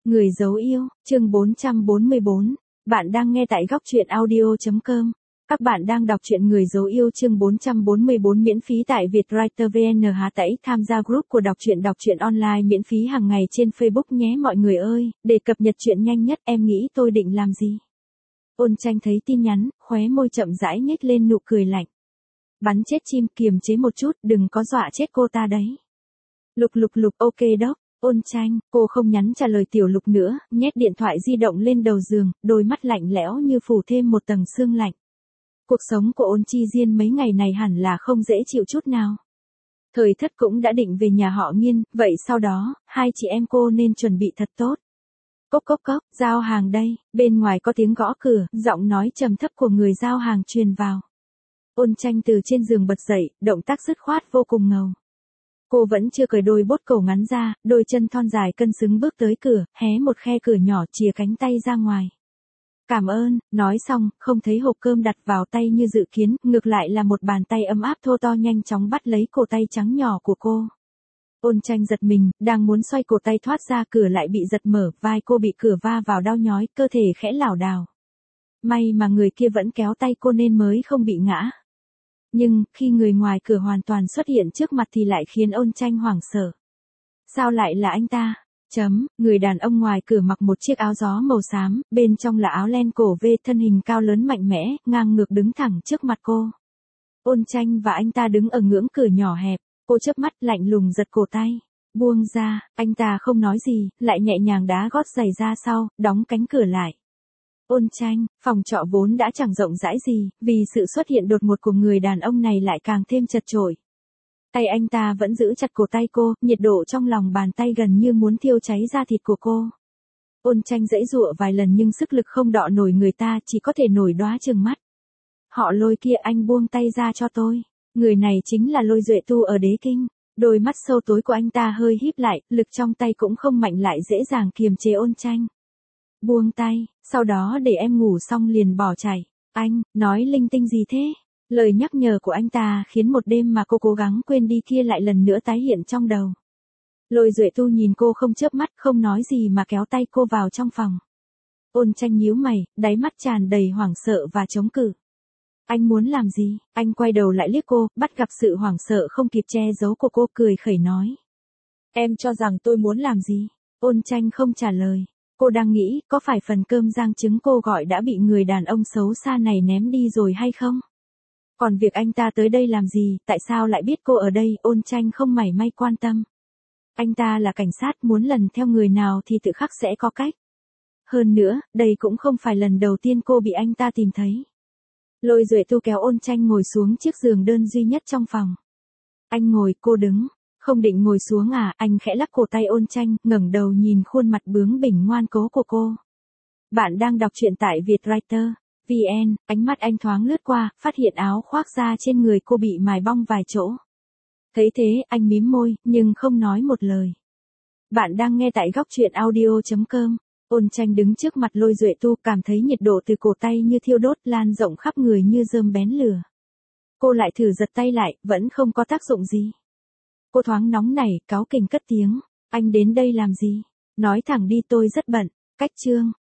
Người dấu yêu, chương 444. Bạn đang nghe tại góc truyện audio.com. Các bạn đang đọc truyện Người dấu yêu chương 444 miễn phí tại Vietwriter VN. Hà Tẩy tham gia group của đọc truyện online miễn phí hàng ngày trên Facebook nhé mọi người ơi, để cập nhật chuyện nhanh nhất em nghĩ tôi định làm gì. Ôn Tranh thấy tin nhắn, khóe môi chậm rãi nhếch lên nụ cười lạnh. Bắn chết chim, kiềm chế một chút, đừng có dọa chết cô ta đấy. Lục, ok đó. Ôn Tranh, cô không nhắn trả lời Tiểu Lục nữa, nhét điện thoại di động lên đầu giường, đôi mắt lạnh lẽo như phủ thêm một tầng sương lạnh. Cuộc sống của Ôn Chi Diên mấy ngày này hẳn là không dễ chịu chút nào. Thời Thất cũng đã định về nhà họ Nghiên, vậy sau đó, hai chị em cô nên chuẩn bị thật tốt. Cốc, giao hàng đây, bên ngoài có tiếng gõ cửa, giọng nói trầm thấp của người giao hàng truyền vào. Ôn Tranh từ trên giường bật dậy, động tác dứt khoát vô cùng ngầu. Cô vẫn chưa cởi đôi bốt cổ ngắn ra, đôi chân thon dài cân xứng bước tới cửa, hé một khe cửa nhỏ chìa cánh tay ra ngoài. Cảm ơn, nói xong, không thấy hộp cơm đặt vào tay như dự kiến, ngược lại là một bàn tay ấm áp thô to nhanh chóng bắt lấy cổ tay trắng nhỏ của cô. Ôn Tranh giật mình, đang muốn xoay cổ tay thoát ra cửa lại bị giật mở, vai cô bị cửa va vào đau nhói, cơ thể khẽ lảo đảo. May mà người kia vẫn kéo tay cô nên mới không bị ngã. Nhưng, khi người ngoài cửa hoàn toàn xuất hiện trước mặt thì lại khiến Ôn Tranh hoảng sợ. Sao lại là anh ta? Người đàn ông ngoài cửa mặc một chiếc áo gió màu xám, bên trong là áo len cổ V, thân hình cao lớn mạnh mẽ, ngang ngược đứng thẳng trước mặt cô. Ôn Tranh và anh ta đứng ở ngưỡng cửa nhỏ hẹp, cô chớp mắt lạnh lùng giật cổ tay. Buông ra, anh ta không nói gì, lại nhẹ nhàng đá gót giày ra sau, đóng cánh cửa lại. Ôn Tranh, phòng trọ vốn đã chẳng rộng rãi gì, vì sự xuất hiện đột ngột của người đàn ông này lại càng thêm chật chội. Tay anh ta vẫn giữ chặt cổ tay cô, nhiệt độ trong lòng bàn tay gần như muốn thiêu cháy da thịt của cô. Ôn Tranh giãy giụa vài lần nhưng sức lực không đọ nổi người ta, chỉ có thể nổi đoá trừng mắt. Họ Lôi kia, anh buông tay ra cho tôi. Người này chính là Lôi Duệ Tu ở Đế Kinh. Đôi mắt sâu tối của anh ta hơi híp lại, lực trong tay cũng không mạnh lại dễ dàng kiềm chế Ôn Tranh. Buông tay, sau đó để em ngủ xong liền bỏ chạy. Anh, nói linh tinh gì thế? Lời nhắc nhở của anh ta khiến một đêm mà cô cố gắng quên đi kia lại lần nữa tái hiện trong đầu. Lôi Duệ Tu nhìn cô không chớp mắt, không nói gì mà kéo tay cô vào trong phòng. Ôn Tranh nhíu mày, đáy mắt tràn đầy hoảng sợ và chống cự. Anh muốn làm gì? Anh quay đầu lại liếc cô, bắt gặp sự hoảng sợ không kịp che giấu của cô, cười khẩy nói. Em cho rằng tôi muốn làm gì? Ôn Tranh không trả lời. Cô đang nghĩ, có phải phần cơm rang trứng cô gọi đã bị người đàn ông xấu xa này ném đi rồi hay không? Còn việc anh ta tới đây làm gì, tại sao lại biết cô ở đây, Ôn Tranh không mảy may quan tâm. Anh ta là cảnh sát, muốn lần theo người nào thì tự khắc sẽ có cách. Hơn nữa, đây cũng không phải lần đầu tiên cô bị anh ta tìm thấy. Lôi Duệ Tu kéo Ôn Tranh ngồi xuống chiếc giường đơn duy nhất trong phòng. Anh ngồi, cô đứng. Không định ngồi xuống à? Anh khẽ lắc cổ tay Ôn Tranh, ngẩng đầu nhìn khuôn mặt bướng bỉnh ngoan cố của cô. Bạn đang đọc truyện tại Vietwriter VN, ánh mắt anh thoáng lướt qua, phát hiện áo khoác da trên người cô bị mài bong vài chỗ. Thấy thế, anh mím môi, nhưng không nói một lời. Bạn đang nghe tại góc truyện audio.com. Ôn Tranh đứng trước mặt Lôi Duệ Tu, cảm thấy nhiệt độ từ cổ tay như thiêu đốt lan rộng khắp người như rơm bén lửa. Cô lại thử giật tay lại, vẫn không có tác dụng gì. Cô thoáng nóng nảy, cáu kỉnh cất tiếng. Anh đến đây làm gì? Nói thẳng đi, tôi rất bận. Cách chương.